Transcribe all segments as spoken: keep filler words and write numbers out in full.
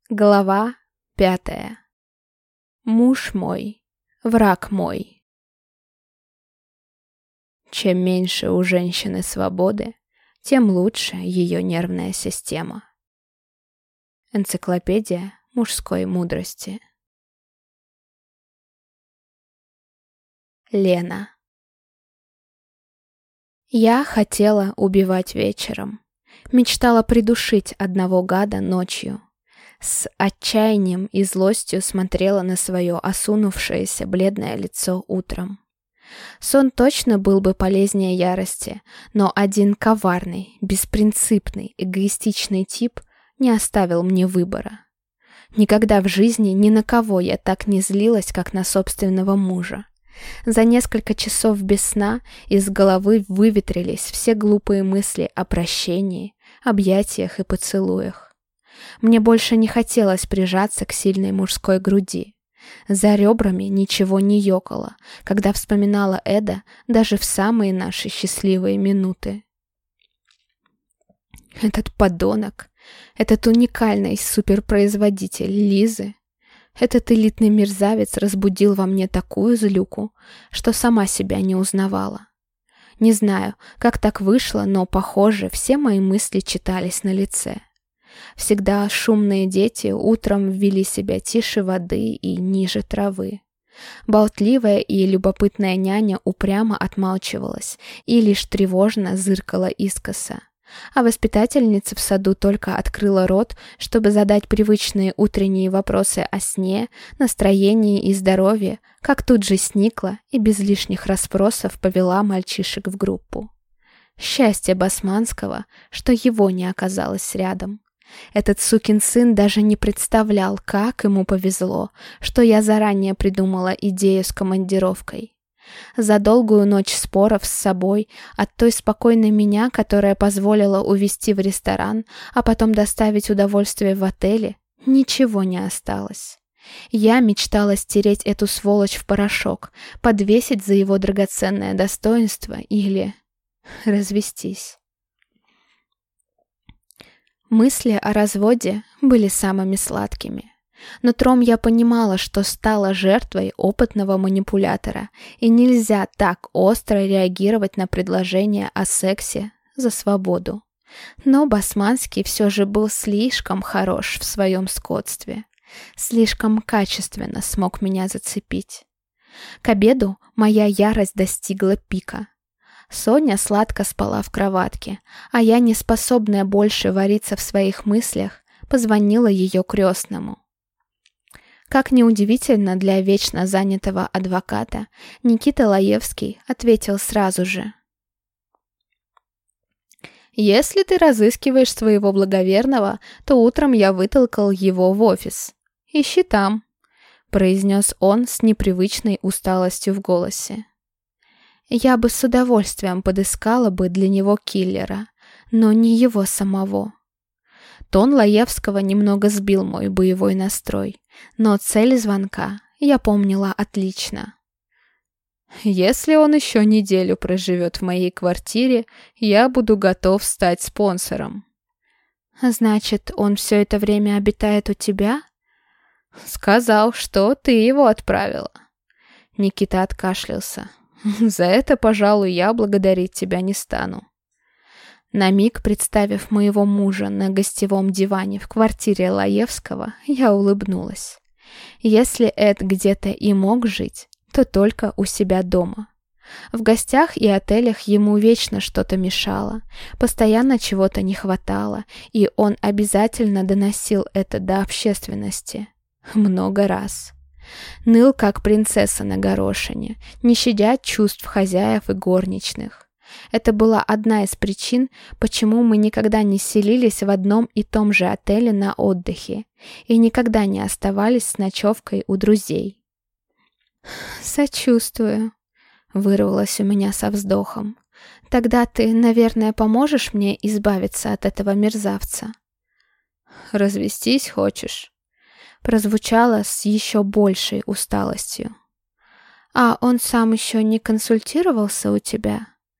Глава пятая. Муж мой, враг мой. Чем меньше у женщины свободы, тем лучше ее нервная система. Энциклопедия мужской мудрости. Лена. Я хотела убивать вечером. Мечтала придушить одного гада ночью. С отчаянием и злостью смотрела на свое осунувшееся бледное лицо утром. Сон точно был бы полезнее ярости, но один коварный, беспринципный, эгоистичный тип не оставил мне выбора. Никогда в жизни ни на кого я так не злилась, как на собственного мужа. За несколько часов без сна из головы выветрились все глупые мысли о прощении, объятиях и поцелуях. Мне больше не хотелось прижаться к сильной мужской груди. За ребрами ничего не ёкало, когда вспоминала Эда даже в самые наши счастливые минуты. Этот подонок, этот уникальный суперпроизводитель Лизы, этот элитный мерзавец разбудил во мне такую злюку, что сама себя не узнавала. Не знаю, как так вышло, но, похоже, все мои мысли читались на лице. Всегда шумные дети утром вели себя тише воды и ниже травы. Болтливая и любопытная няня упрямо отмалчивалась и лишь тревожно зыркала искоса. А воспитательница в саду только открыла рот, чтобы задать привычные утренние вопросы о сне, настроении и здоровье, как тут же сникла и без лишних расспросов повела мальчишек в группу. Счастье Басманского, что его не оказалось рядом. Этот сукин сын даже не представлял, как ему повезло, что я заранее придумала идею с командировкой. За долгую ночь споров с собой от той спокойной меня, которая позволила увезти в ресторан, а потом доставить удовольствие в отеле, ничего не осталось. Я мечтала стереть эту сволочь в порошок, подвесить за его драгоценное достоинство или развестись. Мысли о разводе были самыми сладкими. Нутром я понимала, что стала жертвой опытного манипулятора, и нельзя так остро реагировать на предложение о сексе за свободу. Но Басманский все же был слишком хорош в своем скотстве. Слишком качественно смог меня зацепить. К обеду моя ярость достигла пика. Соня сладко спала в кроватке, а я, не способная больше вариться в своих мыслях, позвонила ее крестному. Как неудивительно для вечно занятого адвоката, Никита Лаевский ответил сразу же. «Если ты разыскиваешь своего благоверного, то утром я вытолкал его в офис. Ищи там», — произнес он с непривычной усталостью в голосе. Я бы с удовольствием подыскала бы для него киллера, но не его самого. Тон Лаевского немного сбил мой боевой настрой, но цель звонка я помнила отлично. «Если он еще неделю проживет в моей квартире, я буду готов стать спонсором». «Значит, он все это время обитает у тебя?» «Сказал, что ты его отправила». Никита откашлялся. «За это, пожалуй, я благодарить тебя не стану». На миг, представив моего мужа на гостевом диване в квартире Лаевского, я улыбнулась. Если Эд где-то и мог жить, то только у себя дома. В гостях и отелях ему вечно что-то мешало, постоянно чего-то не хватало, и он обязательно доносил это до общественности. Много раз. Ныл, как принцесса на горошине, не щадя чувств хозяев и горничных. Это была одна из причин, почему мы никогда не селились в одном и том же отеле на отдыхе и никогда не оставались с ночевкой у друзей. «Сочувствую», — вырвалось у меня со вздохом. «Тогда ты, наверное, поможешь мне избавиться от этого мерзавца?» «Развестись хочешь?» Прозвучало с еще большей усталостью. «А он сам еще не консультировался у тебя?»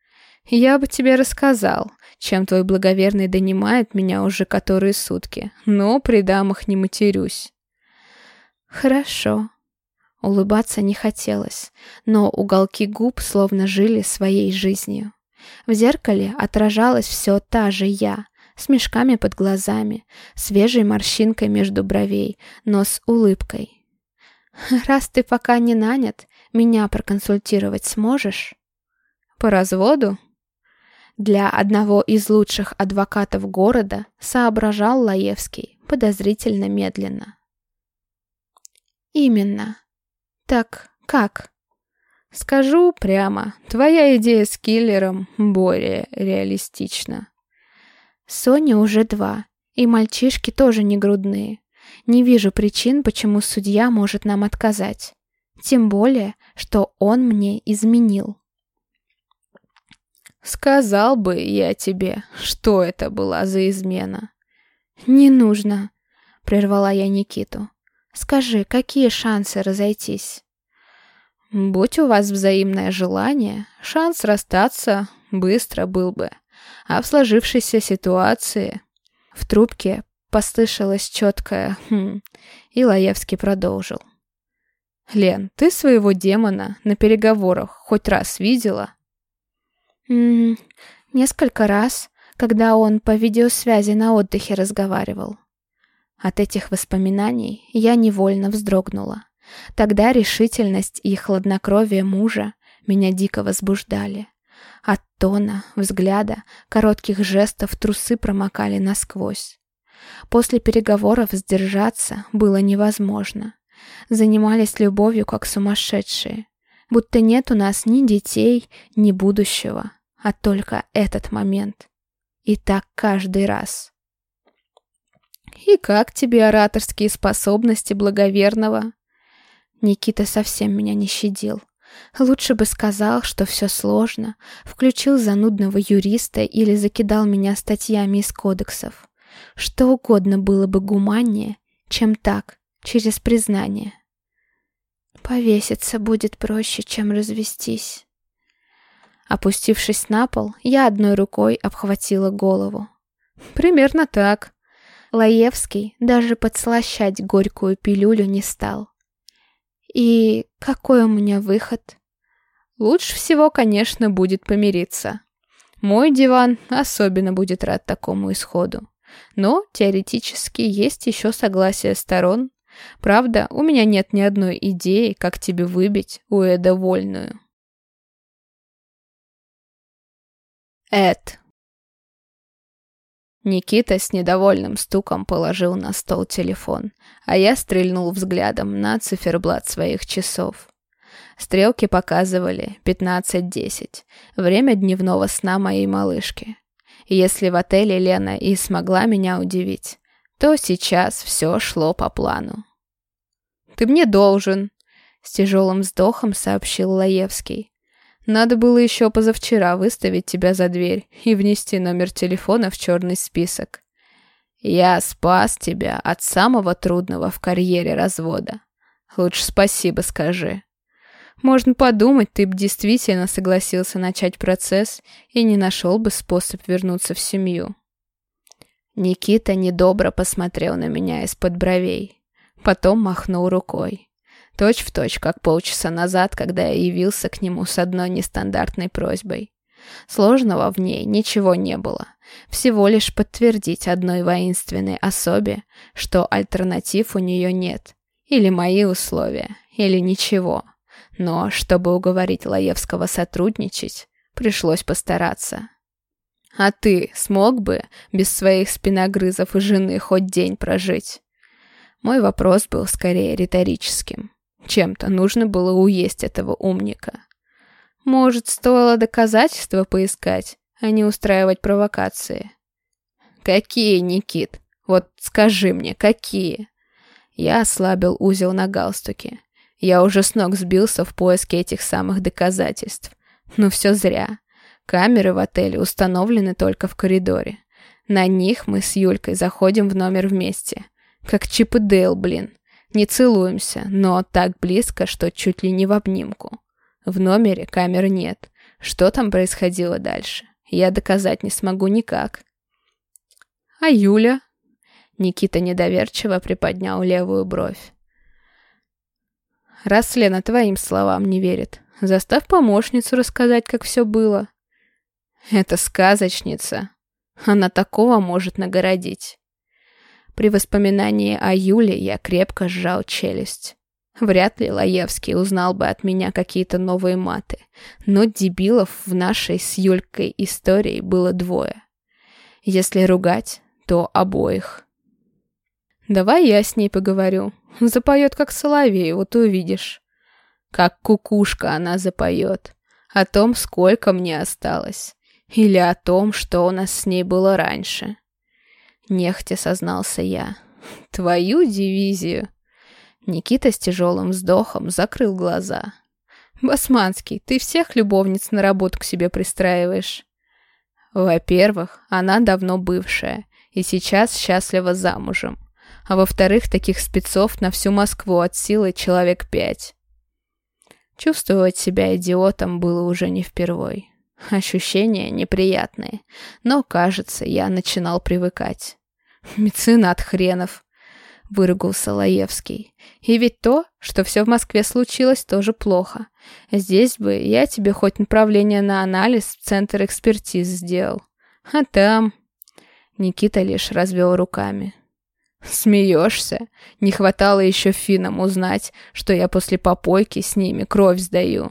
Я бы тебе рассказал, чем твой благоверный донимает меня уже которые сутки, но при дамах не матерюсь. Хорошо. Улыбаться не хотелось, но уголки губ словно жили своей жизнью. В зеркале отражалась все та же я, с мешками под глазами, свежей морщинкой между бровей, но с улыбкой. «Раз ты пока не нанят, меня проконсультировать сможешь?» «По разводу?» Для одного из лучших адвокатов города соображал Лаевский подозрительно медленно. «Именно. Так как?» «Скажу прямо, твоя идея с киллером более реалистична». «Соня уже два, и мальчишки тоже не грудные. Не вижу причин, почему судья может нам отказать. Тем более, что он мне изменил». «Сказал бы я тебе, что это была за измена». «Не нужно», — прервала я Никиту. «Скажи, какие шансы разойтись?» «Будь у вас взаимное желание, шанс расстаться быстро был бы. А в сложившейся ситуации...» В трубке послышалось четкое «хм», и Лаевский продолжил. «Лен, ты своего демона на переговорах хоть раз видела?» М-м, несколько раз, когда он по видеосвязи на отдыхе разговаривал. От этих воспоминаний я невольно вздрогнула. Тогда решительность и хладнокровие мужа меня дико возбуждали. От тона, взгляда, коротких жестов трусы промокали насквозь. После переговоров сдержаться было невозможно. Занимались любовью как сумасшедшие. Будто нет у нас ни детей, ни будущего, а только этот момент. И так каждый раз. «И как тебе ораторские способности благоверного?» Никита совсем меня не щадил. Лучше бы сказал, что все сложно, включил занудного юриста или закидал меня статьями из кодексов. Что угодно было бы гуманнее, чем так, через признание. «Повеситься будет проще, чем развестись». Опустившись на пол, я одной рукой обхватила голову. «Примерно так». Лаевский даже подслащать горькую пилюлю не стал. «И какой у меня выход?» «Лучше всего, конечно, будет помириться. Мой диван особенно будет рад такому исходу. Но, теоретически, есть еще согласие сторон. Правда, у меня нет ни одной идеи, как тебе выбить у Эда вольную». Эд. Никита с недовольным стуком положил на стол телефон, а я стрельнул взглядом на циферблат своих часов. Стрелки показывали пятнадцать десять, время дневного сна моей малышки. И если в отеле Лена и смогла меня удивить, то сейчас все шло по плану. «Ты мне должен», — с тяжелым вздохом сообщил Лаевский. «Надо было еще позавчера выставить тебя за дверь и внести номер телефона в черный список. Я спас тебя от самого трудного в карьере развода. Лучше спасибо скажи. Можно подумать, ты бы действительно согласился начать процесс и не нашел бы способ вернуться в семью». Никита недобро посмотрел на меня из-под бровей. Потом махнул рукой. Точь в точь, как полчаса назад, когда я явился к нему с одной нестандартной просьбой. Сложного в ней ничего не было. Всего лишь подтвердить одной воинственной особе, что альтернатив у нее нет. Или мои условия, или ничего. Но, чтобы уговорить Лаевского сотрудничать, пришлось постараться. «А ты смог бы без своих спиногрызов и жены хоть день прожить?» Мой вопрос был скорее риторическим. Чем-то нужно было уесть этого умника. Может, стоило доказательства поискать, а не устраивать провокации? «Какие, Никит? Вот скажи мне, какие?» Я ослабил узел на галстуке. Я уже с ног сбился в поиске этих самых доказательств. Но все зря. Камеры в отеле установлены только в коридоре. На них мы с Юлькой заходим в номер вместе. Как Чип и Дейл, блин. Не целуемся, но так близко, что чуть ли не в обнимку. В номере камер нет. Что там происходило дальше? Я доказать не смогу никак. А Юля? Никита недоверчиво приподнял левую бровь. Раз Лена твоим словам не верит, заставь помощницу рассказать, как все было. Это сказочница. Она такого может нагородить. При воспоминании о Юле я крепко сжал челюсть. Вряд ли Лаевский узнал бы от меня какие-то новые маты, но дебилов в нашей с Юлькой истории было двое. Если ругать, то обоих. Давай я с ней поговорю. Запоет, как соловей, вот увидишь. Как кукушка она запоет. О том, сколько мне осталось. Или о том, что у нас с ней было раньше. Нехотя сознался я. Твою дивизию. Никита с тяжелым вздохом закрыл глаза. Басманский, ты всех любовниц на работу к себе пристраиваешь. Во-первых, она давно бывшая и сейчас счастлива замужем. А во-вторых, таких спецов на всю Москву от силы человек пять. Чувствовать себя идиотом было уже не впервой. Ощущения неприятные, но, кажется, я начинал привыкать. «Меценат хренов», — выругался Лаевский. «И ведь то, что все в Москве случилось, тоже плохо. Здесь бы я тебе хоть направление на анализ в центр экспертиз сделал. А там...» Никита лишь развел руками. «Смеешься? Не хватало еще финнам узнать, что я после попойки с ними кровь сдаю».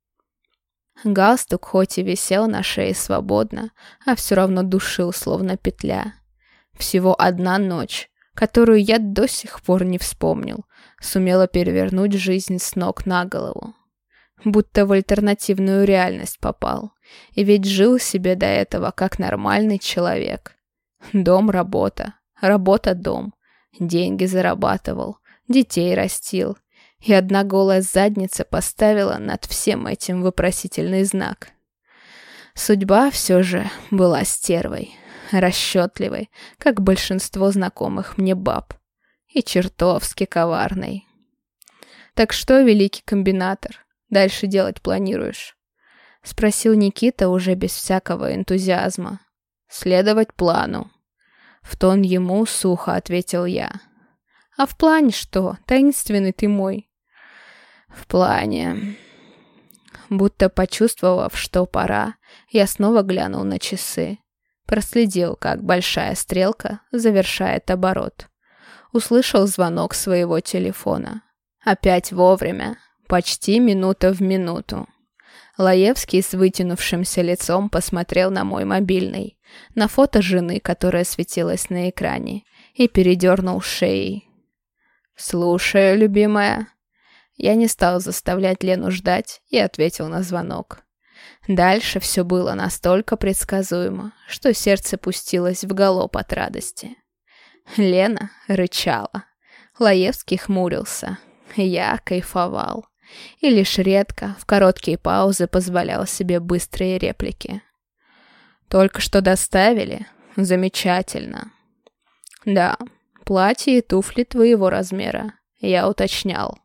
Галстук хоть и висел на шее свободно, а все равно душил, словно петля. Всего одна ночь, которую я до сих пор не вспомнил, сумела перевернуть жизнь с ног на голову. Будто в альтернативную реальность попал. И ведь жил себе до этого как нормальный человек. Дом-работа, работа-дом. Деньги зарабатывал, детей растил. И одна голая задница поставила над всем этим вопросительный знак. Судьба все же была стервой, расчетливой, как большинство знакомых мне баб, и чертовски коварной. «Так что, великий комбинатор, дальше делать планируешь?» — спросил Никита уже без всякого энтузиазма. «Следовать плану», — в тон ему сухо ответил я. «А в плане что, таинственный ты мой?» «В плане...» Будто почувствовав, что пора, я снова глянул на часы. Проследил, как большая стрелка завершает оборот. Услышал звонок своего телефона. Опять вовремя, почти минута в минуту. Лаевский с вытянувшимся лицом посмотрел на мой мобильный, на фото жены, которая светилась на экране, и передернул шеей. «Слушаю, любимая». Я не стал заставлять Лену ждать и ответил на звонок. Дальше все было настолько предсказуемо, что сердце пустилось в галоп от радости. Лена рычала. Лаевский хмурился. Я кайфовал. И лишь редко, в короткие паузы, позволял себе быстрые реплики. «Только что доставили? Замечательно. Да, платье и туфли твоего размера. Я уточнял.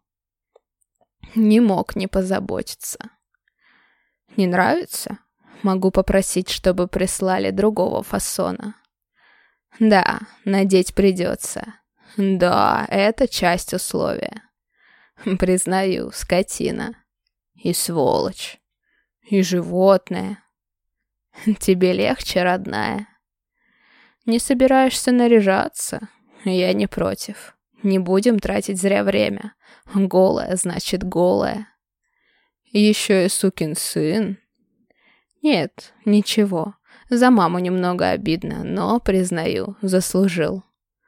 Не мог не позаботиться. Не нравится? Могу попросить, чтобы прислали другого фасона. Да, надеть придется. Да, это часть условия. Признаю, скотина. И сволочь. И животное. Тебе легче, родная? Не собираешься наряжаться? Я не против. Не будем тратить зря время. Голая, значит, голая. Еще и сукин сын. Нет, ничего. За маму немного обидно, но, признаю, заслужил.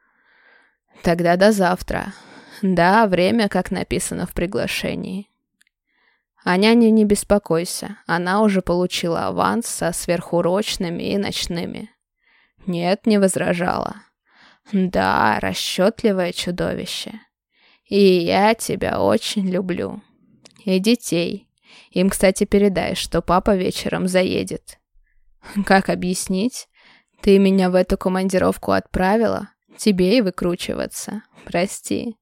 Тогда до завтра. Да, время, как написано в приглашении. О няне не беспокойся. Она уже получила аванс со сверхурочными и ночными. Нет, не возражала. Да, расчетливое чудовище. И я тебя очень люблю. И детей. Им, кстати, передай, что папа вечером заедет. Как объяснить? Ты меня в эту командировку отправила? Тебе и выкручиваться. Прости.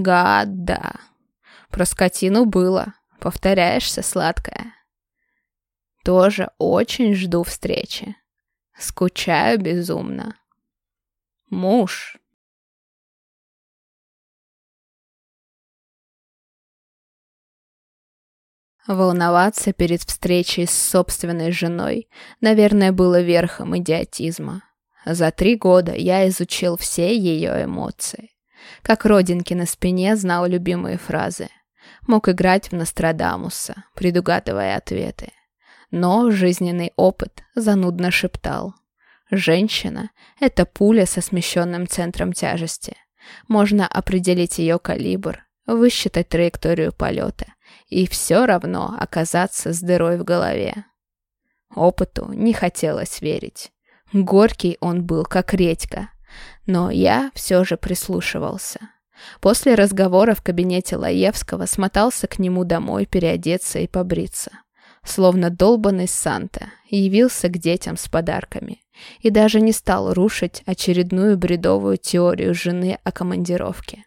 Гад, да. Про скотину было. Повторяешься, сладкая. Тоже очень жду встречи. Скучаю безумно. Муж. Волноваться перед встречей с собственной женой, наверное, было верхом идиотизма. За три года я изучил все ее эмоции. Как родинки на спине знал любимые фразы. Мог играть в Нострадамуса, предугадывая ответы. Но жизненный опыт занудно шептал. Женщина — это пуля со смещенным центром тяжести. Можно определить ее калибр, высчитать траекторию полета и все равно оказаться с дырой в голове. Опыту не хотелось верить. Горький он был, как редька. Но я все же прислушивался. После разговора в кабинете Лаевского смотался к нему домой переодеться и побриться. Словно долбанный Санта явился к детям с подарками и даже не стал рушить очередную бредовую теорию жены о командировке.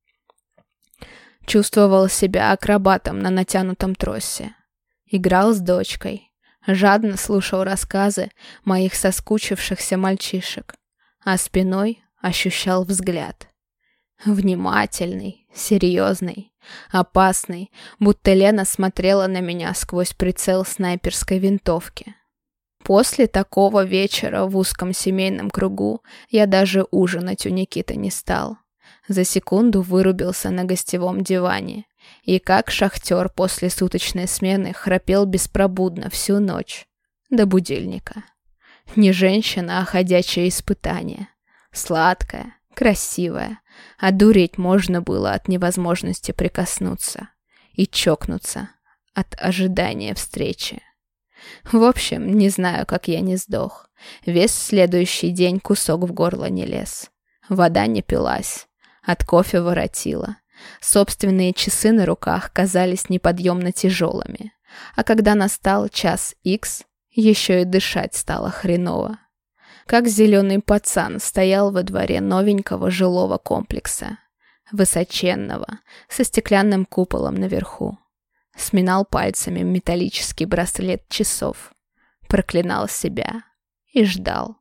Чувствовал себя акробатом на натянутом тросе. Играл с дочкой. Жадно слушал рассказы моих соскучившихся мальчишек, а спиной ощущал взгляд. Внимательный, серьезный, опасный, будто Лена смотрела на меня сквозь прицел снайперской винтовки. После такого вечера в узком семейном кругу я даже ужинать у Никиты не стал. За секунду вырубился на гостевом диване и, как шахтер после суточной смены, храпел беспробудно всю ночь, до будильника. Не женщина, а ходячее испытание. Сладкая, красивая, а дуреть можно было от невозможности прикоснуться и чокнуться от ожидания встречи. В общем, не знаю, как я не сдох. Весь следующий день кусок в горло не лез. Вода не пилась. От кофе воротила. Собственные часы на руках казались неподъемно тяжелыми. А когда настал час икс, еще и дышать стало хреново. Как зеленый пацан стоял во дворе новенького жилого комплекса. Высоченного, со стеклянным куполом наверху. Сминал пальцами металлический браслет часов. Проклинал себя и ждал.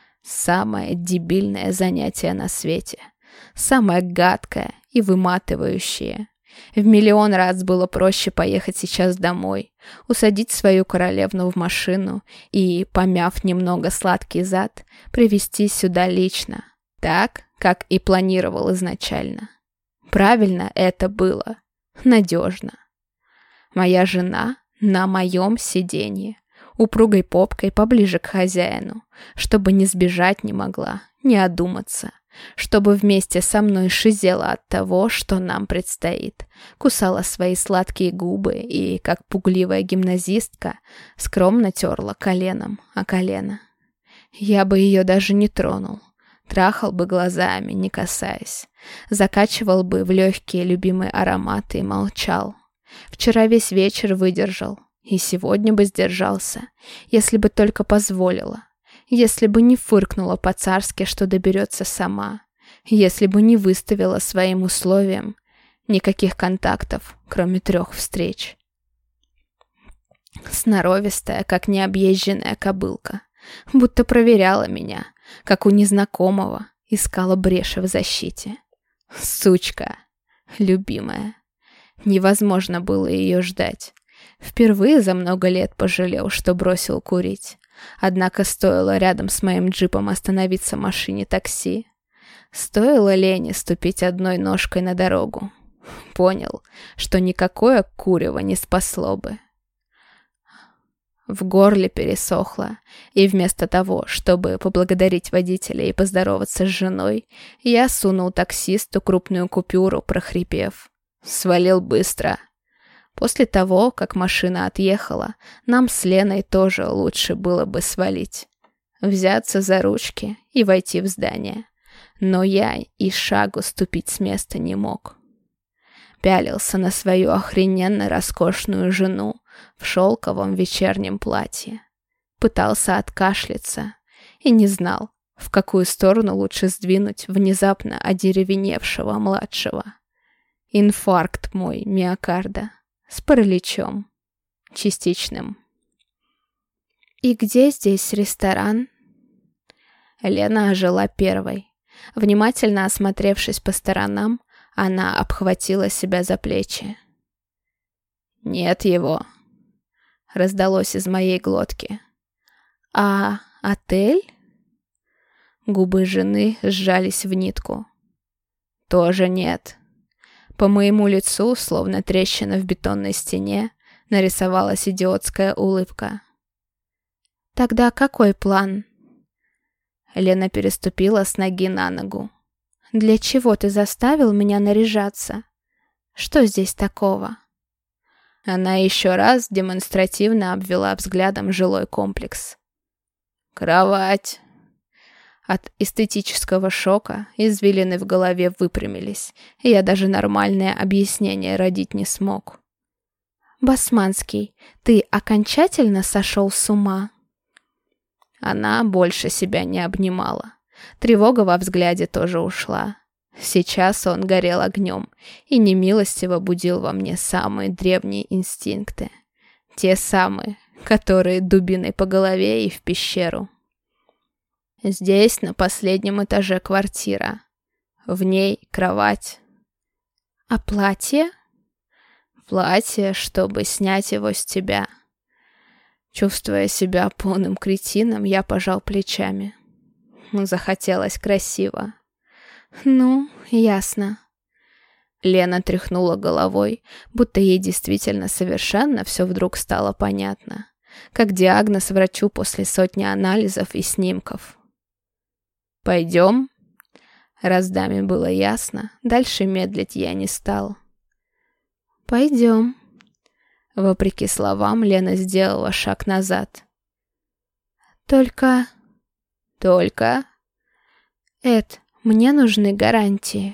Самое дебильное занятие на свете. Самое гадкое и выматывающее. В миллион раз было проще поехать сейчас домой, усадить свою королевну в машину и, помяв немного сладкий зад, привезти сюда лично, так, как и планировал изначально. Правильно это было. Надежно. Моя жена на моем сиденье, упругой попкой поближе к хозяину, чтобы не сбежать не могла, не одуматься. Чтобы вместе со мной шизела от того, что нам предстоит, кусала свои сладкие губы и, как пугливая гимназистка, скромно терла коленом о колено. Я бы ее даже не тронул, трахал бы глазами, не касаясь, закачивал бы в легкие любимые ароматы и молчал. Вчера весь вечер выдержал, и сегодня бы сдержался, если бы только позволила. Если бы не фыркнула по-царски, что доберется сама. Если бы не выставила своим условиям никаких контактов, кроме трех встреч. Сноровистая, как необъезженная кобылка. Будто проверяла меня, как у незнакомого, искала бреши в защите. Сучка. Любимая. Невозможно было ее ждать. Впервые за много лет пожалел, что бросил курить. Однако стоило рядом с моим джипом остановиться машине такси. Стоило Лене ступить одной ножкой на дорогу. Понял, что никакое курево не спасло бы. В горле пересохло, и вместо того, чтобы поблагодарить водителя и поздороваться с женой, я сунул таксисту крупную купюру, прохрипев: «Свалил быстро». После того, как машина отъехала, нам с Леной тоже лучше было бы свалить. Взяться за ручки и войти в здание. Но я и шагу ступить с места не мог. Пялился на свою охрененно роскошную жену в шелковом вечернем платье. Пытался откашляться и не знал, в какую сторону лучше сдвинуть внезапно одеревеневшего младшего. Инфаркт мой миокарда. С параличом. Частичным. «И где здесь ресторан?» Лена ожила первой. Внимательно осмотревшись по сторонам, она обхватила себя за плечи. «Нет его», — раздалось из моей глотки. «А отель?» Губы жены сжались в нитку. «Тоже нет». По моему лицу, словно трещина в бетонной стене, нарисовалась идиотская улыбка. «Тогда какой план?» Лена переступила с ноги на ногу. «Для чего ты заставил меня наряжаться? Что здесь такого?» Она еще раз демонстративно обвела взглядом жилой комплекс. «Кровать!» От эстетического шока извилины в голове выпрямились, и я даже нормальное объяснение родить не смог. «Басманский, ты окончательно сошел с ума?» Она больше себя не обнимала. Тревога во взгляде тоже ушла. Сейчас он горел огнем и немилостиво будил во мне самые древние инстинкты. Те самые, которые дубиной по голове и в пещеру. Здесь на последнем этаже квартира. В ней кровать. А платье? Платье, чтобы снять его с тебя. Чувствуя себя полным кретином, я пожал плечами. Захотелось красиво. «Ну, ясно». Лена тряхнула головой, будто ей действительно совершенно все вдруг стало понятно. Как диагноз врачу после сотни анализов и снимков. «Пойдем?» Раз даме было ясно, дальше медлить я не стал. «Пойдем». Вопреки словам, Лена сделала шаг назад. «Только...» «Только...» «Эд, мне нужны гарантии».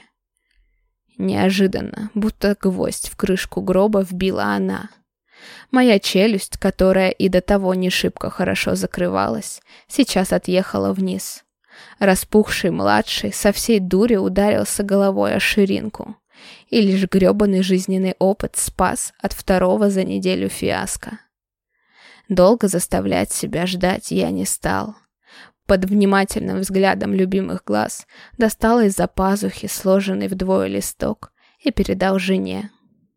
Неожиданно, будто гвоздь в крышку гроба вбила она. Моя челюсть, которая и до того не шибко хорошо закрывалась, сейчас отъехала вниз. Распухший младший со всей дури ударился головой о ширинку. И лишь грёбаный жизненный опыт спас от второго за неделю фиаско. Долго заставлять себя ждать я не стал. Под внимательным взглядом любимых глаз достал из-за пазухи сложенный вдвое листок и передал жене.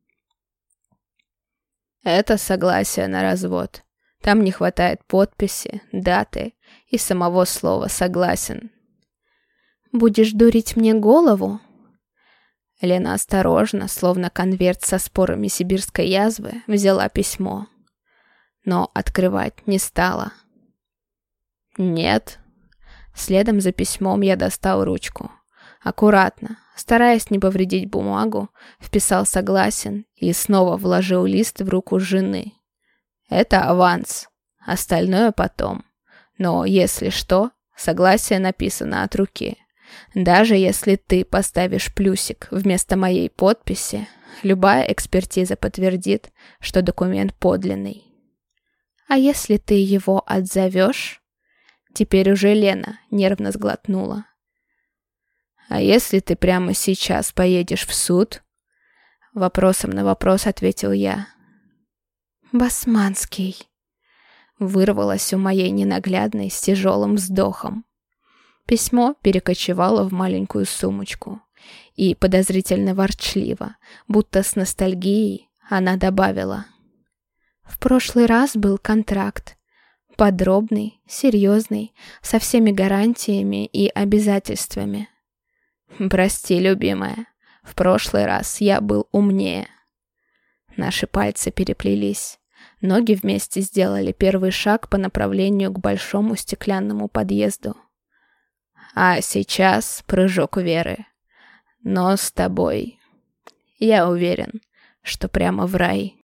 Это согласие на развод. Там не хватает подписи, даты и самого слова «согласен». «Будешь дурить мне голову?» Лена осторожно, словно конверт со спорами сибирской язвы, взяла письмо. Но открывать не стала. «Нет». Следом за письмом я достал ручку. Аккуратно, стараясь не повредить бумагу, вписал «согласен» и снова вложил лист в руку жены. «Это аванс. Остальное потом. Но, если что, согласие написано от руки. Даже если ты поставишь плюсик вместо моей подписи, любая экспертиза подтвердит, что документ подлинный». «А если ты его отзовешь?» Теперь уже Лена нервно сглотнула. «А если ты прямо сейчас поедешь в суд?» Вопросом на вопрос ответил я. «Басманский», вырвалось у моей ненаглядной с тяжелым вздохом. Письмо перекочевало в маленькую сумочку. И подозрительно ворчливо, будто с ностальгией, она добавила. «В прошлый раз был контракт. Подробный, серьезный, со всеми гарантиями и обязательствами. Прости, любимая, в прошлый раз я был умнее». Наши пальцы переплелись. Ноги вместе сделали первый шаг по направлению к большому стеклянному подъезду. А сейчас прыжок веры. Но с тобой. Я уверен, что прямо в рай.